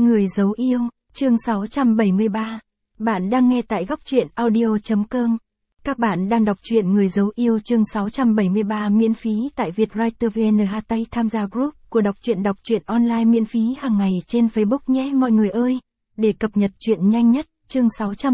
Người giấu yêu, chương 673. Bạn đang nghe tại góc truyện audio.com. Các bạn đang đọc truyện Người giấu yêu chương 673 miễn phí tại Vietwriter VN. Tay tham gia group của đọc truyện online miễn phí hàng ngày trên Facebook nhé mọi người ơi. Để cập nhật truyện nhanh nhất, chương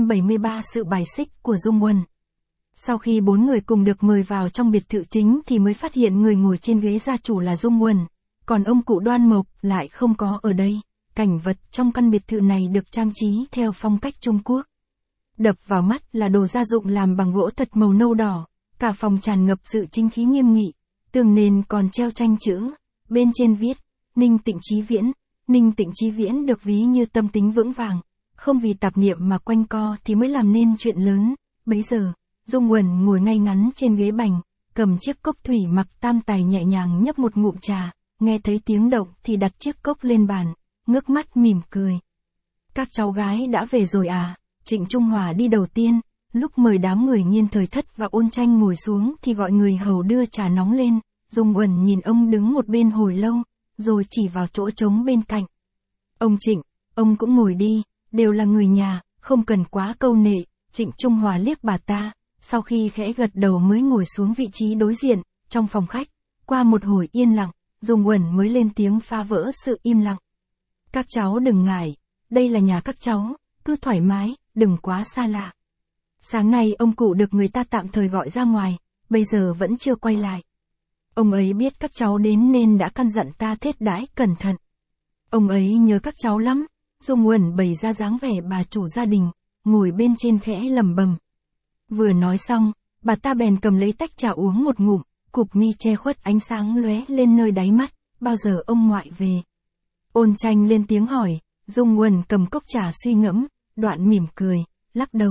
673 sự bài xích của Dung Quần. Sau khi 4 người cùng được mời vào trong biệt thự chính thì mới phát hiện người ngồi trên ghế gia chủ là Dung Quần, còn ông cụ Đoan Mộc lại không có ở đây. Cảnh vật trong căn biệt thự này được trang trí theo phong cách Trung Quốc. Đập vào mắt là đồ gia dụng làm bằng gỗ thật màu nâu đỏ, cả phòng tràn ngập sự chính khí nghiêm nghị, tường nền còn treo tranh chữ, bên trên viết, Ninh Tịnh Chí Viễn. Ninh Tịnh Chí Viễn được ví như tâm tính vững vàng, không vì tạp niệm mà quanh co thì mới làm nên chuyện lớn. Bấy giờ, Dung Quần ngồi ngay ngắn trên ghế bành, cầm chiếc cốc thủy mặc tam tài nhẹ nhàng nhấp một ngụm trà, nghe thấy tiếng động thì đặt chiếc cốc lên bàn, ngước mắt mỉm cười. Các cháu gái đã về rồi à? Trịnh Trung Hòa đi đầu tiên, lúc mời đám người Nhiên Thời Thất và Ôn Tranh ngồi xuống thì gọi người hầu đưa trà nóng lên. Dung Quần nhìn ông đứng một bên hồi lâu, rồi chỉ vào chỗ trống bên cạnh. Ông Trịnh, ông cũng ngồi đi, đều là người nhà, không cần quá câu nệ. Trịnh Trung Hòa liếc bà ta, sau khi khẽ gật đầu mới ngồi xuống vị trí đối diện, trong phòng khách. Qua một hồi yên lặng, Dung Quần mới lên tiếng phá vỡ sự im lặng. Các cháu đừng ngại, đây là nhà các cháu, cứ thoải mái, đừng quá xa lạ. Sáng nay ông cụ được người ta tạm thời gọi ra ngoài, bây giờ vẫn chưa quay lại. Ông ấy biết các cháu đến nên đã căn dặn ta thết đãi cẩn thận. Ông ấy nhớ các cháu lắm. Dung Quần bày ra dáng vẻ bà chủ gia đình, ngồi bên trên khẽ lẩm bẩm. Vừa nói xong, bà ta bèn cầm lấy tách trà uống một ngụm, cụp mi che khuất ánh sáng lóe lên nơi đáy mắt. Bao giờ ông ngoại về? Ôn Tranh lên tiếng hỏi. Dung Quần cầm cốc trà suy ngẫm, đoạn mỉm cười, lắc đầu.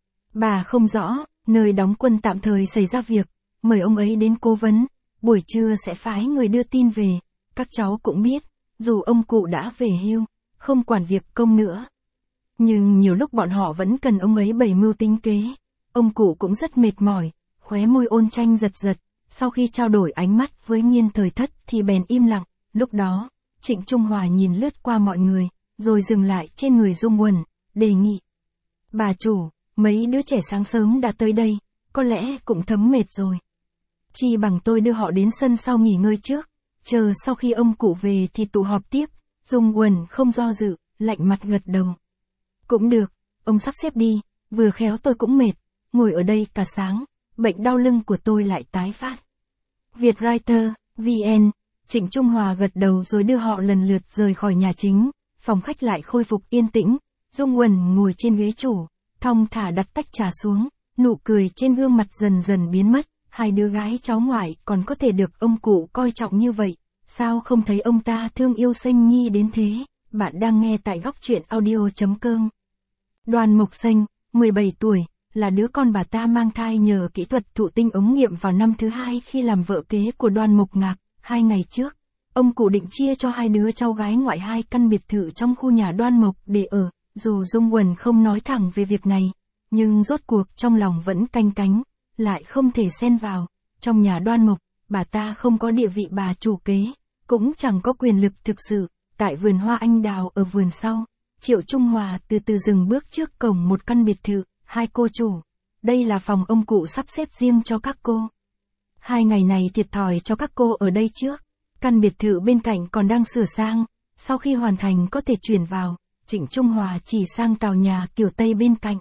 Bà không rõ, nơi đóng quân tạm thời xảy ra việc, mời ông ấy đến cố vấn, buổi trưa sẽ phái người đưa tin về. Các cháu cũng biết, dù ông cụ đã về hưu, không quản việc công nữa, nhưng nhiều lúc bọn họ vẫn cần ông ấy bày mưu tính kế. Ông cụ cũng rất mệt mỏi. Khóe môi Ôn Tranh giật giật, sau khi trao đổi ánh mắt với Nhiên Thời Thất thì bèn im lặng. Lúc đó, Trịnh Trung Hòa nhìn lướt qua mọi người, rồi dừng lại trên người Dung Quần, đề nghị. Bà chủ, mấy đứa trẻ sáng sớm đã tới đây, có lẽ cũng thấm mệt rồi. Chi bằng tôi đưa họ đến sân sau nghỉ ngơi trước, chờ sau khi ông cụ về thì tụ họp tiếp. Dung Quần không do dự, lạnh mặt gật đầu. Cũng được, ông sắp xếp đi, vừa khéo tôi cũng mệt, ngồi ở đây cả sáng, bệnh đau lưng của tôi lại tái phát. Vietwriter, VN. Trịnh Trung Hòa gật đầu rồi đưa họ lần lượt rời khỏi nhà chính. Phòng khách lại khôi phục yên tĩnh. Dung Quần ngồi trên ghế chủ, thong thả đặt tách trà xuống, nụ cười trên gương mặt dần dần biến mất. Hai đứa gái cháu ngoại còn có thể được ông cụ coi trọng như vậy, sao không thấy ông ta thương yêu Xanh Nhi đến thế? Bạn đang nghe tại góc truyện audio.com. Đoan Mộc Xanh, 17 tuổi, là đứa con bà ta mang thai nhờ kỹ thuật thụ tinh ống nghiệm vào năm thứ 2 khi làm vợ kế của Đoan Mộc Ngạc. 2 ngày trước, ông cụ định chia cho hai đứa cháu gái ngoại 2 căn biệt thự trong khu nhà Đoan Mộc để ở. Dù Dung Quần không nói thẳng về việc này, nhưng rốt cuộc trong lòng vẫn canh cánh, lại không thể xen vào. Trong nhà Đoan Mộc, bà ta không có địa vị bà chủ kế, cũng chẳng có quyền lực thực sự. Tại vườn hoa anh đào ở vườn sau, Triệu Trung Hòa từ từ dừng bước trước cổng một căn biệt thự. Hai cô chủ, đây là phòng ông cụ sắp xếp riêng cho các cô. 2 ngày này thiệt thòi cho các cô ở đây trước. Căn biệt thự bên cạnh còn đang sửa sang, sau khi hoàn thành có thể chuyển vào. Trịnh Trung Hòa chỉ sang tòa nhà kiểu Tây bên cạnh.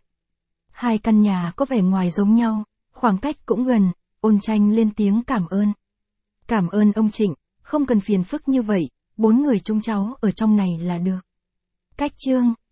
2 căn nhà có vẻ ngoài giống nhau, khoảng cách cũng gần. Ôn Tranh lên tiếng cảm ơn. Cảm ơn ông Trịnh, không cần phiền phức như vậy, 4 người chúng cháu ở trong này là được. Cách chương